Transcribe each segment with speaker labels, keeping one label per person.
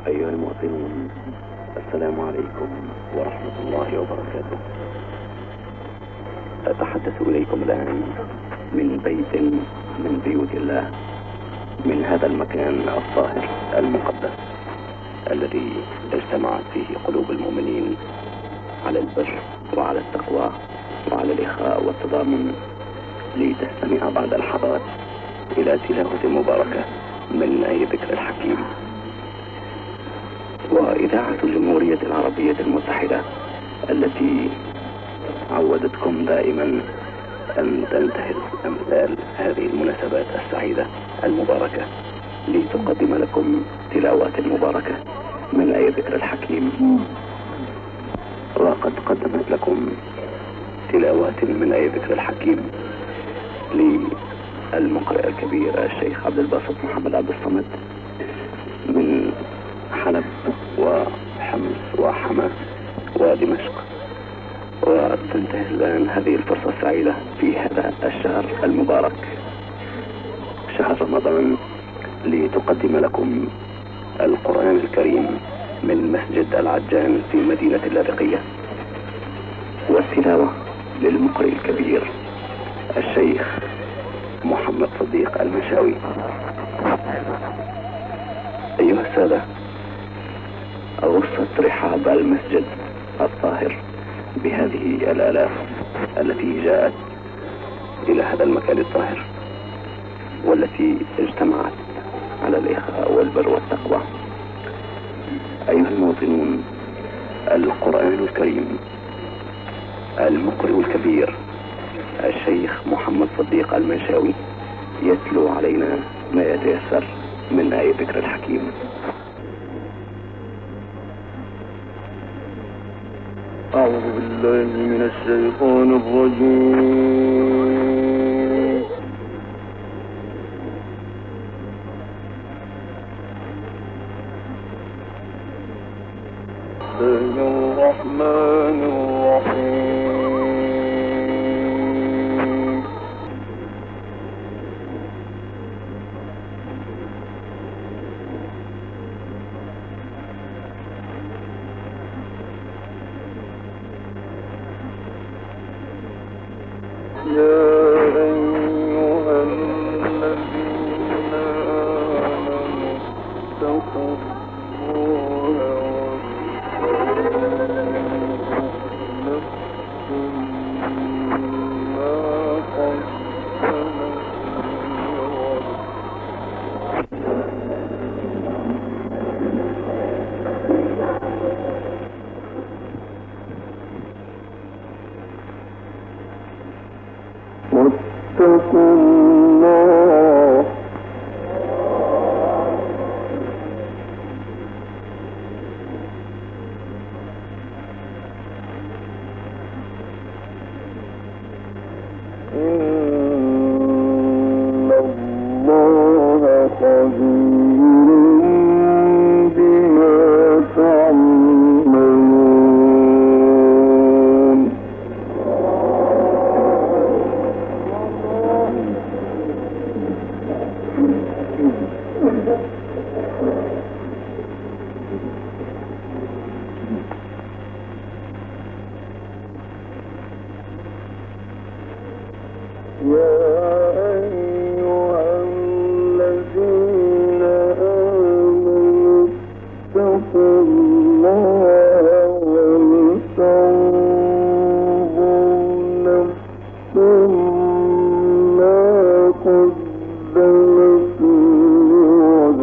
Speaker 1: أيها المواطنون، السلام عليكم ورحمة الله وبركاته. أتحدث إليكم الآن من بيت من بيوت الله، من هذا المكان الطاهر المقدس الذي اجتمعت فيه قلوب المؤمنين على البر وعلى التقوى وعلى الإخاء والتضامن، لتستمع بعد لحظات إلى تلاوة مباركة من آية ذكر الحكيم. وإذاعة الجمهورية العربية المتحدة التي عودتكم دائما أن تنتهز أمثال هذه المناسبات السعيدة المباركة لتقدم لكم تلاوات مباركة من آية ذكر الحكيم. وقد قدمت لكم تلاوات من آية ذكر الحكيم للمقرئ الكبير الشيخ عبد الباسط محمد عبد الصمد من حلب وحمص وحما ودمشق. وتنتهي الآن هذه الفرصة السعيدة في هذا الشهر المبارك، شهر رمضان، لتقدم لكم القرآن الكريم من مسجد العجان في مدينة اللاذقية، والتلاوة للمقرئ الكبير الشيخ محمد صديق المنشاوي. أيها السادة، غصت رحاب المسجد الطاهر بهذه الآلاف التي جاءت إلى هذا المكان الطاهر والتي اجتمعت على الإخاء والبر والتقوى. أيها المواطنون، القرآن الكريم، المقرئ الكبير الشيخ محمد صديق المنشاوي يتلو علينا ما يتيسر من آية ذكر الحكيم.
Speaker 2: أعوذ بالله من الشيطان الرجيم. بسم الله الرحمن الرحيم. يا أيها الذين آمنوا اتقوا الله واتقوا الله إن الله خبير بما تعملون. يا أيها الذين آمنوا اتقوا الله ولتنظر نفس ما قدمت لغد.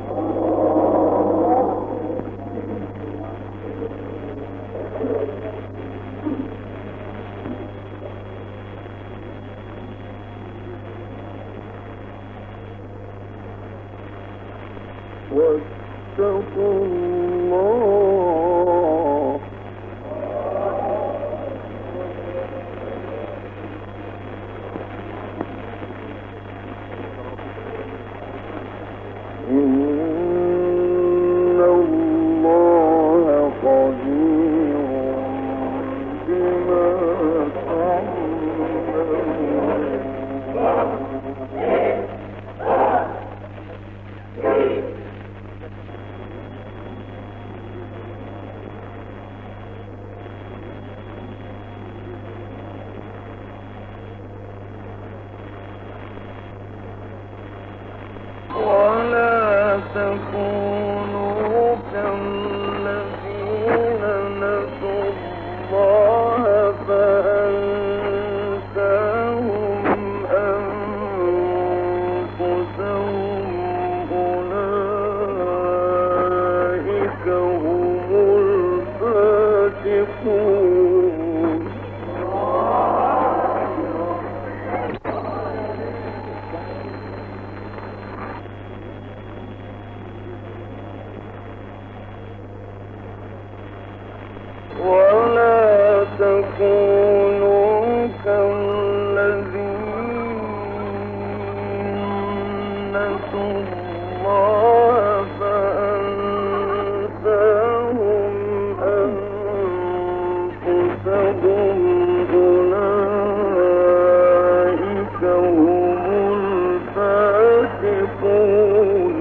Speaker 2: واتقوا الله إن الله خبير بما تعملون. تكونوا كالذين نسوا الله فأنساهم أنفسهم أولئك هم الفاسقون. ولا تكونوا كالذين نسوا الله فأنساهم أنفسهم أولئك هم الفاسقون.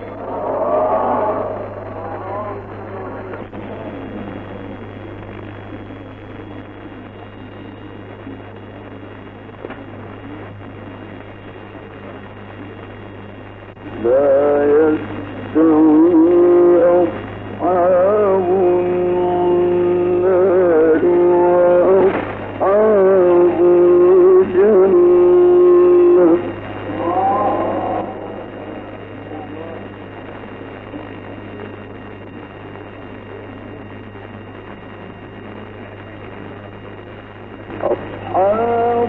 Speaker 2: لا يستوي أصحاب النار وأصحاب الجنة. أصحاب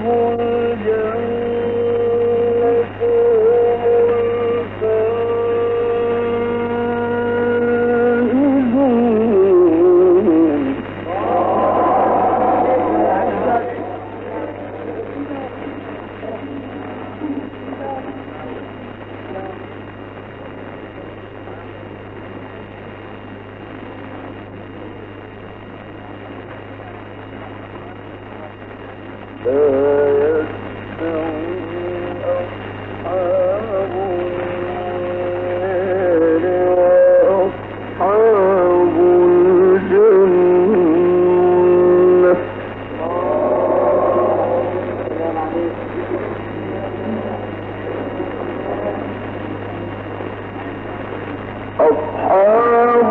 Speaker 2: أصحاب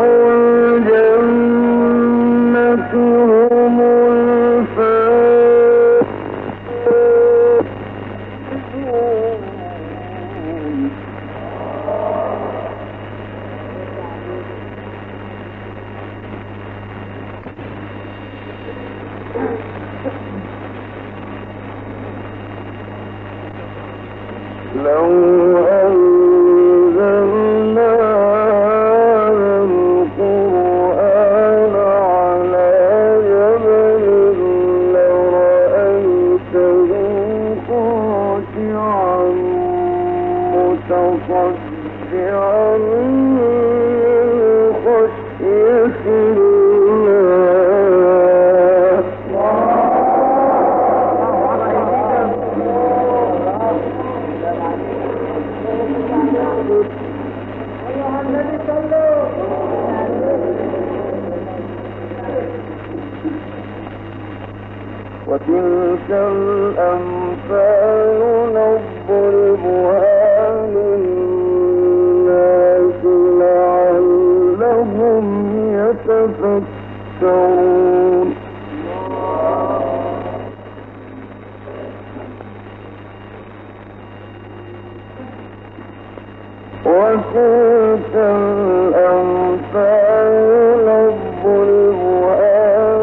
Speaker 2: الجنة هم الفائزون. لو أنزلنا هذا القرآن على جبل لرأيته خاشعا متصدعا من خشية الله. وتلك الأمثال نضربها للناس لعلهم يتفكرون. وتلك الأمثال نضربها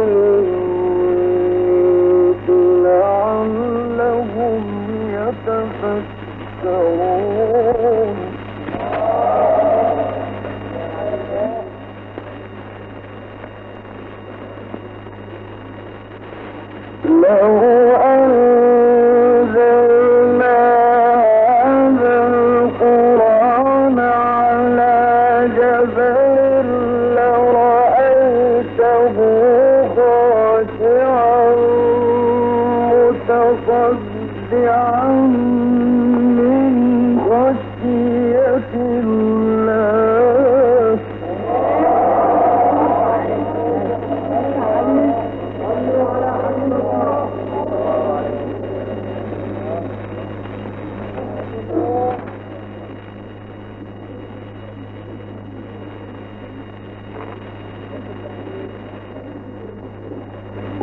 Speaker 2: للناس لعلهم يتفكرون. لو أنزلنا هذا القرآن على جبل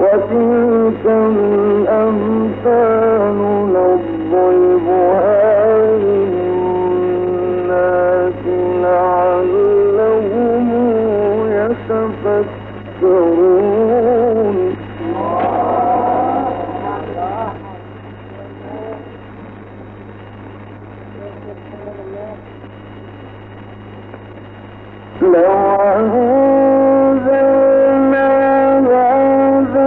Speaker 2: وتلك الأمثال نضربها للناس لعلهم يتفكرون لو أنزلنا هذا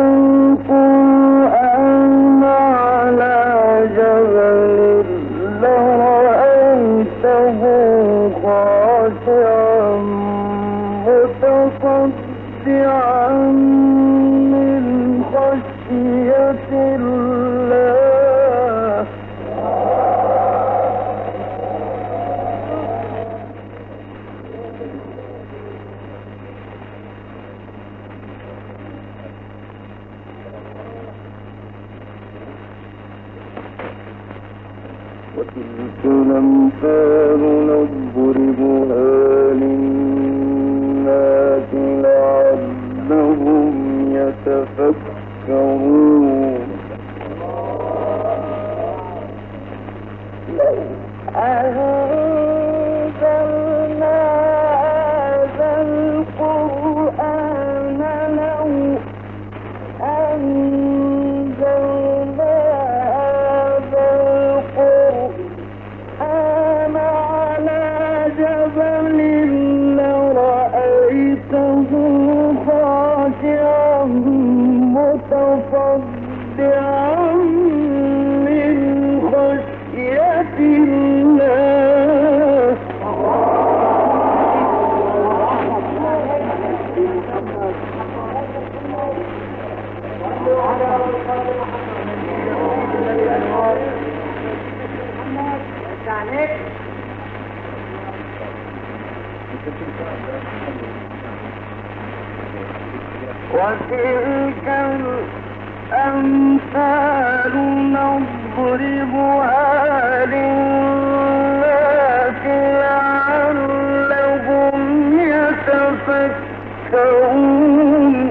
Speaker 2: القرآن على جبل لرأيته خاشعا متصدعا من خشية الله وتلك الأمثال نضربها للناس لعلهم يتفكرون لو أنزلنا هذا القرآن لو أنزلنا هذا القرآن على جبل لرأيته خاشعا متصدعا من خشية الله وتلك الأمثال نضربها للناس لعلهم يتفكرون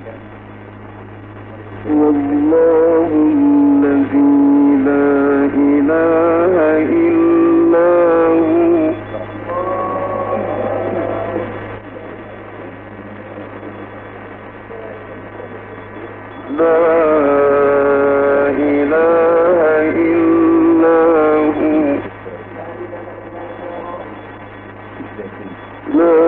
Speaker 2: والله الذي لا إله إلا هو لا إله إلا هو لا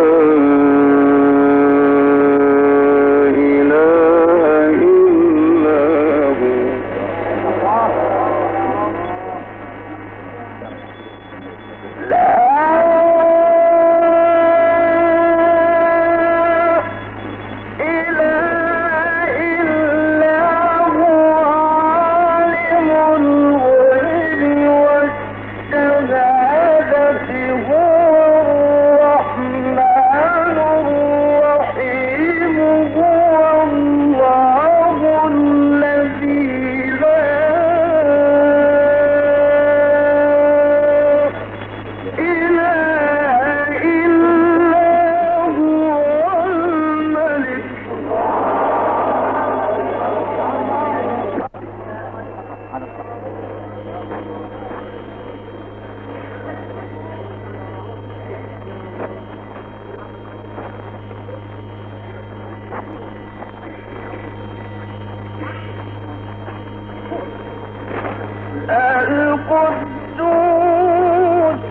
Speaker 2: القدوس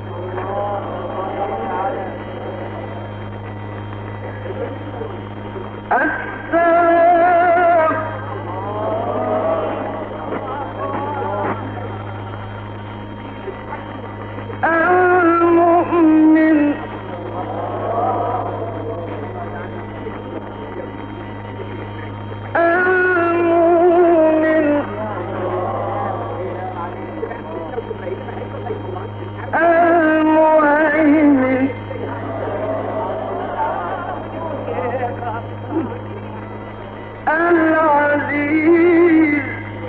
Speaker 2: السلام المؤمن المهيمن العزيز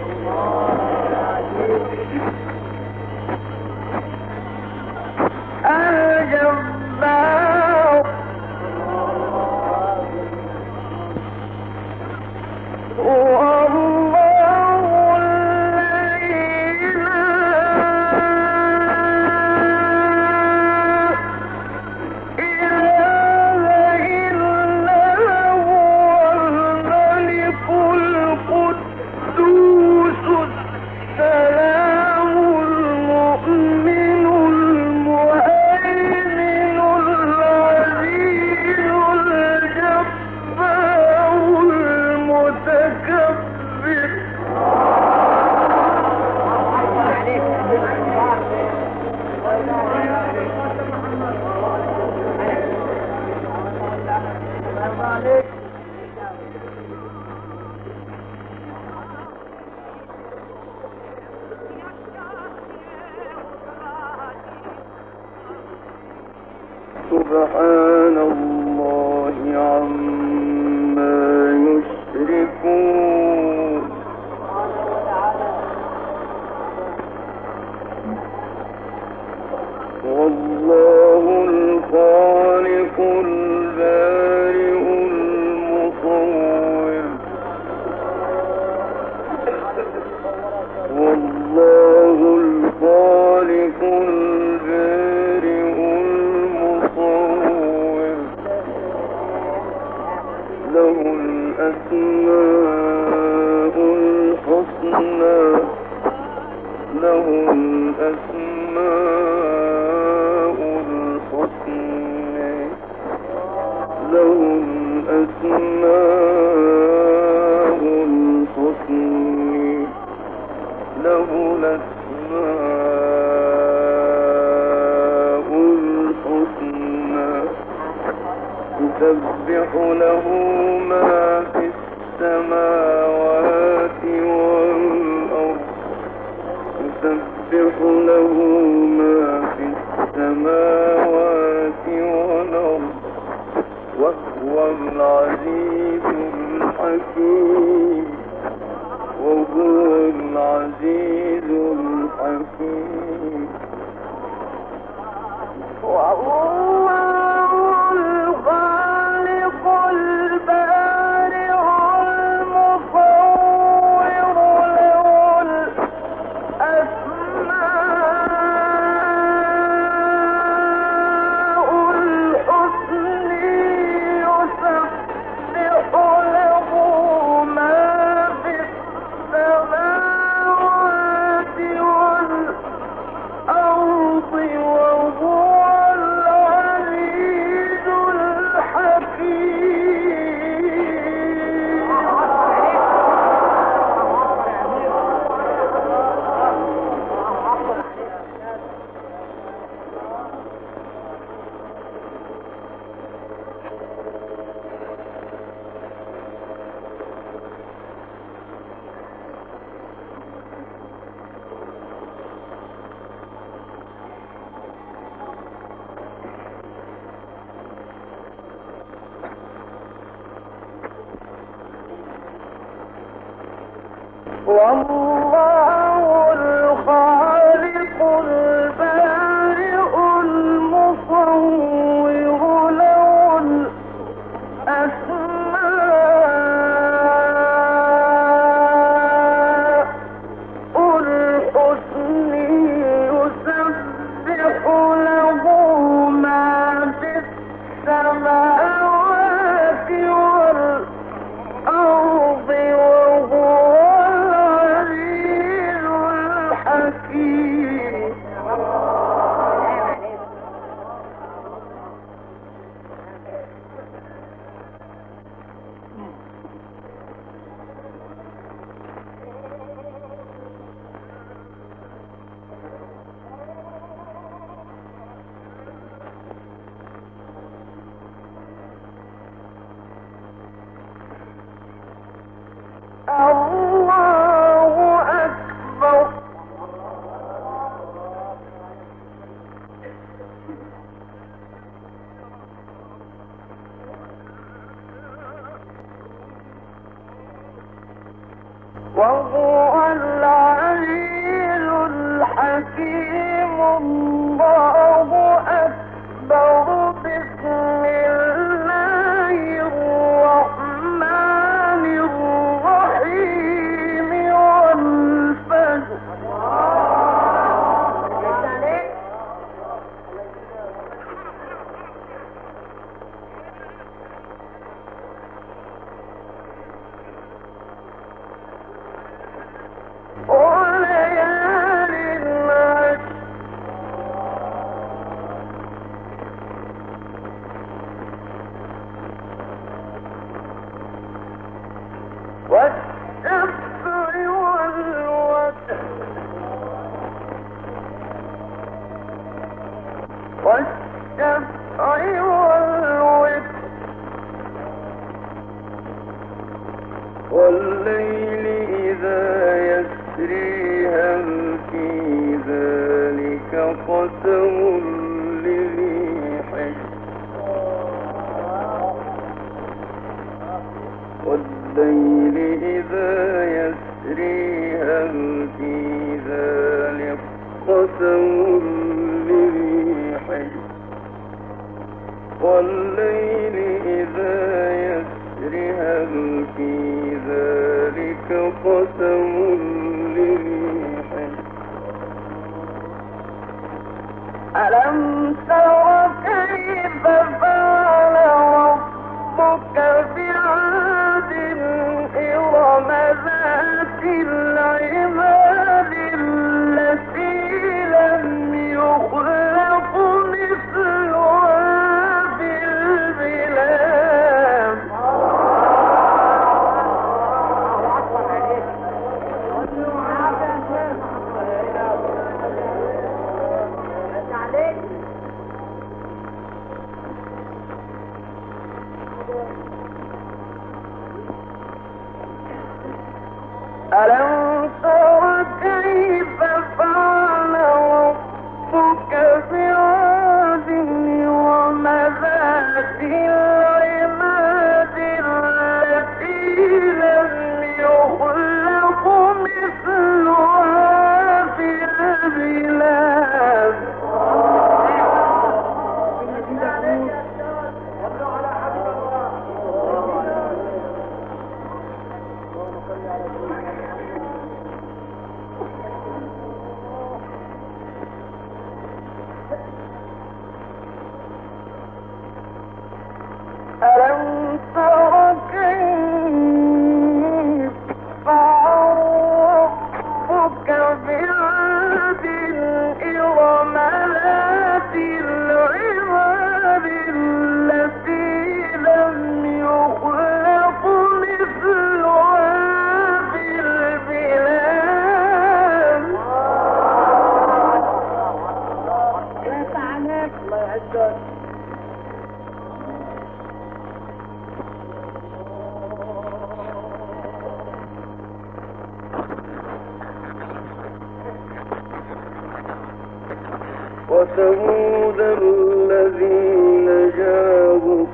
Speaker 2: الجبار سبحان الله عما يشركون والله الخالق البارئ المصور والله الخالق البارئ المصور له الأسماء الحسنى له الأسماء الحسنى له الأسماء الحسنى له الأسماء الحسنى يسبح له ما في السماوات والأرض يسبح له ما في السماوات والأرض وهو العزيز الحكيم وهو العزيز الحكيم والله الخالق البارئ والله الخالق البارئ المصور له الأسماء الحسنى يسبح له ما في السماوات والأرض وهو العزيز الحكيم. الله أكبر. وهو العزيز الحكيم. الله أكبر. بسم الله الرحمن الرحيم. والفجر. وليال العشر. والشفع والوتر. والشفع والوتر. والليل إذا يسري هل في ذلك قسم لذي حجر. والليل إذا يسري هل في ذلك قسم لذي حجر. والليل إذا يسري هل في ذلك قسم لذي حجر. ألم تر كيف فعل ربك بعاد إرم ذات العماد التي لم يخلق مثلها في البلاد. ألم تر كيف فعل ربك بعاد إرم ذات العماد التي لم يخلق مثلها في البلاد. ألم تر كيف فعل ربك بعاد إرم ذات العماد التي لم يخلق مثلها في البلاد. الله يعزك. وثمود الذين جابوا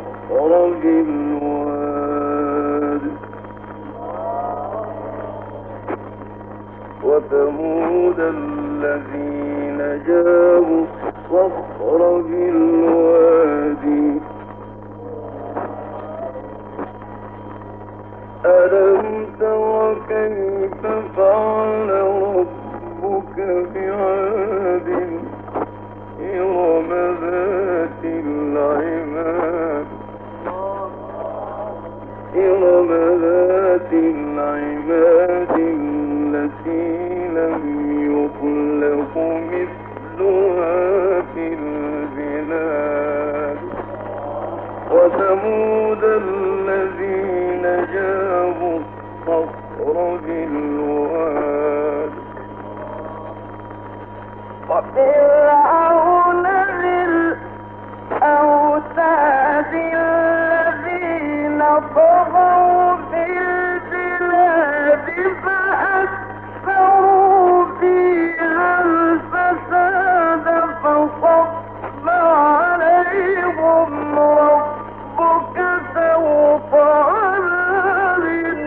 Speaker 2: الصخر بالواد. جابوا الصخر بالوادي ألم تر كيف فعل ربك بعاد إرم ذات العماد التي لم يخلق مثلها في البلاد وثمود الذين جابوا الصخر بالواد وفرعون ذي الأوتاد الذين طغوا في البلاد فأكثروا فيها الفساد فصب عليهم ربك سوط عذاب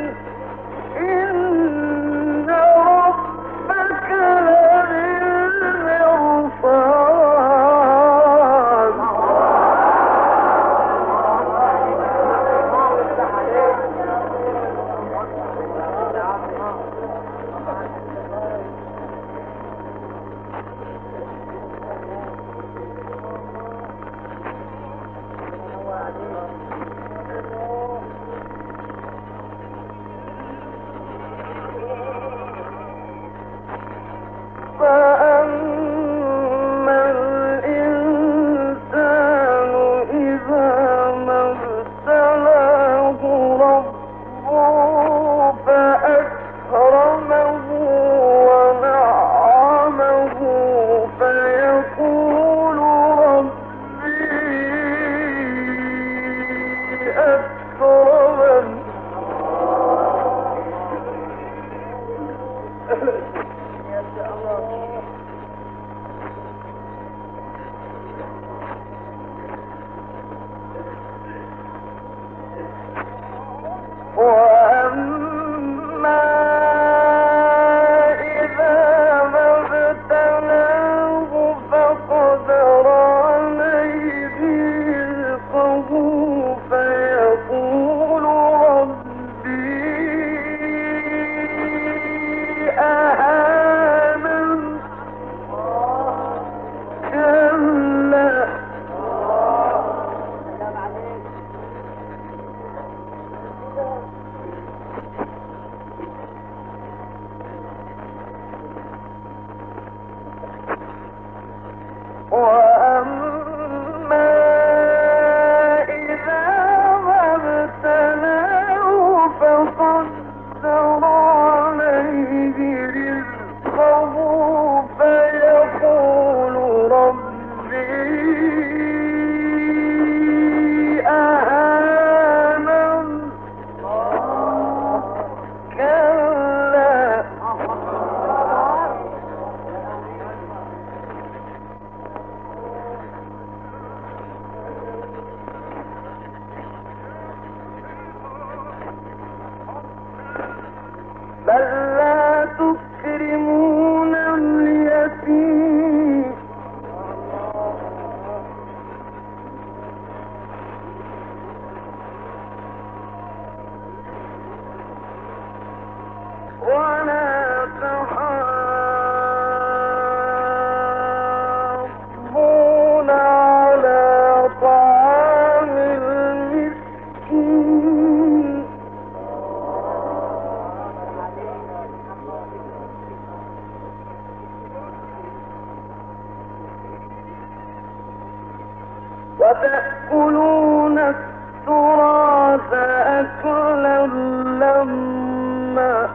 Speaker 2: إن ربك لبالمرصاد فأما الإنسان إذا ما ابتلاه ربه فأكرمه ونعمه فيقول ربي أكرمن وأما إذا ما ابتلاه فقدر عليه رزقه فيقول ربي أهانن كلا وأما إذا ما ابتلاه فقدر عليه رزقه فيقول ربي أهانن كلا بل لا تكرمون اليتيم ولا تحاضون على طعام المسكين وتأكلون التراث أكلا لما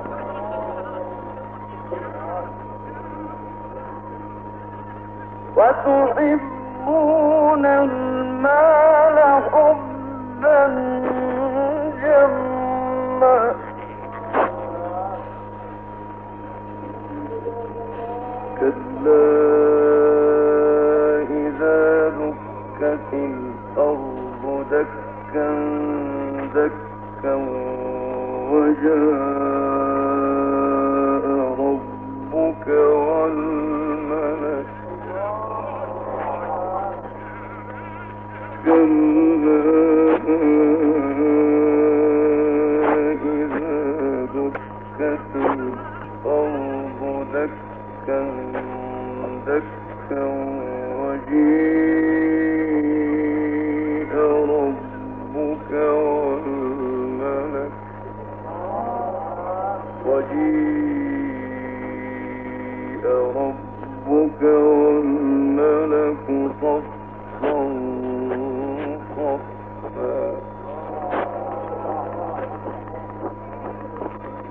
Speaker 2: وتحبون المال حبا جما كلا إذا دكت الأرض دكا دكا وجاء ربك والملك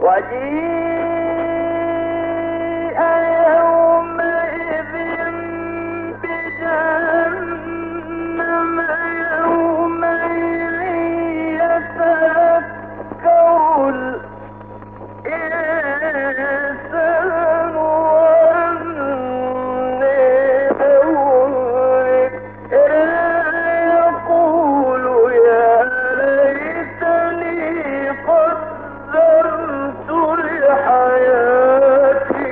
Speaker 2: وجيء يومئذ بجهنم يومئذ يتذكر الإنسان وأنى له الذكرى يقول يا ليتني قدمت لحياتي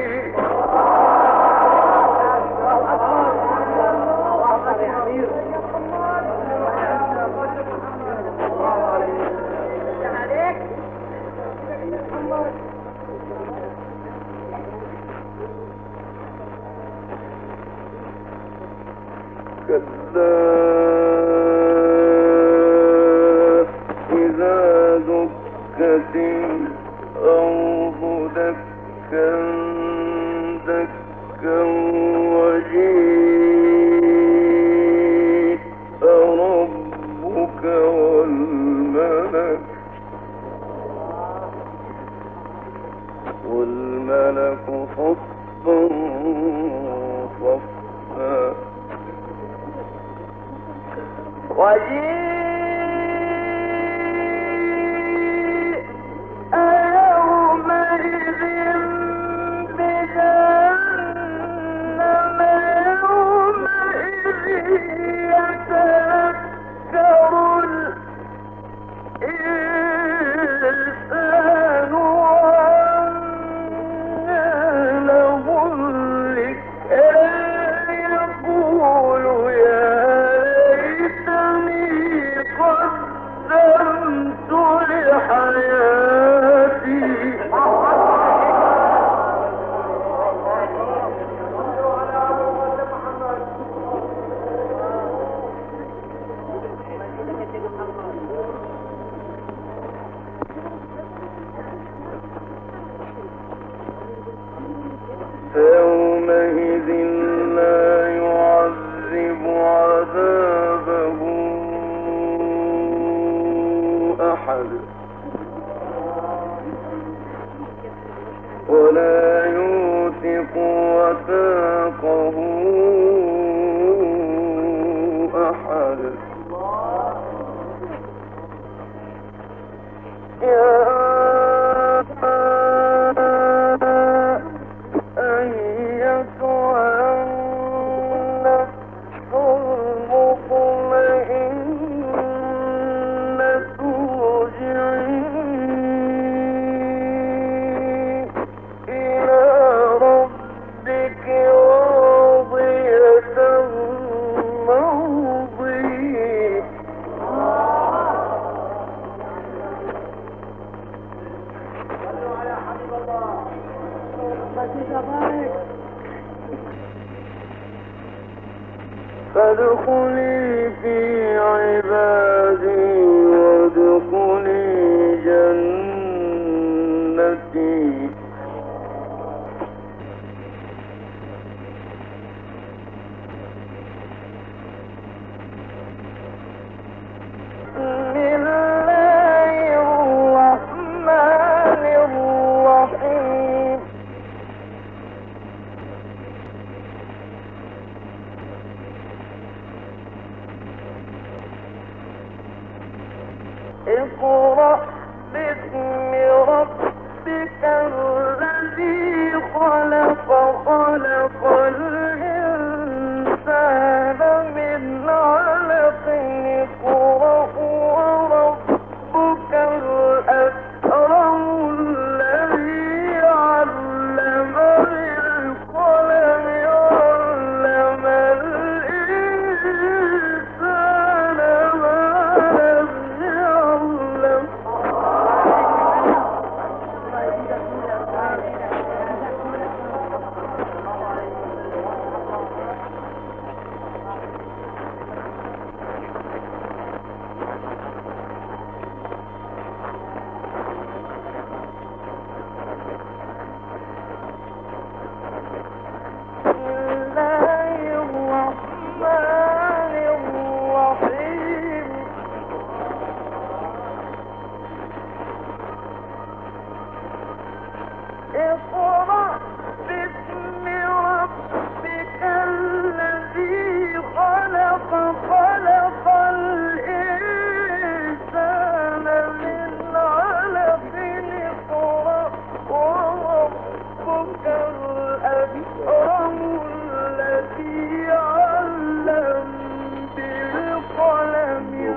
Speaker 2: كلا إذا دكت الأرض دكا دكا وجيء ربك والملك صفا صفا وجيء يومئذ بجهنم يومئذ يتذكر الإنسان وأنى له الذكرى يقول يا قدمت لحياتي فيومئذ لا يعذب عذابه أحد ولا يوثق وثاقه أحد يا أيتها النفس المطمئنة ارجعي إلى ربك راضية مرضية فادخلي في عبادي وادخلي جنتي بسم الله الرحمن الرحيم اقرأ باسم ربك الذي خلق خلق الإنسان من علق اقرأ وربك الأكرم الذي علم بالقلم علم الإنسان ما لم يعلم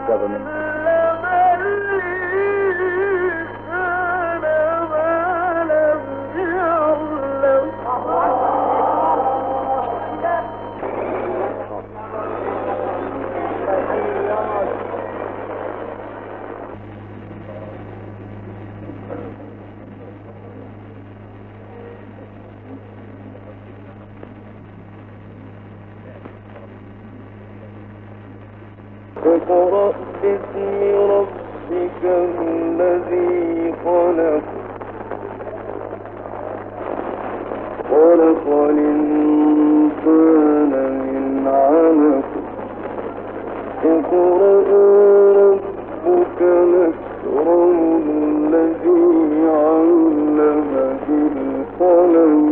Speaker 2: اقرأ باسم ربك الذي خلق خلق الإنسان من علق اقرأ ربك الأكرم الذي علم بالقلم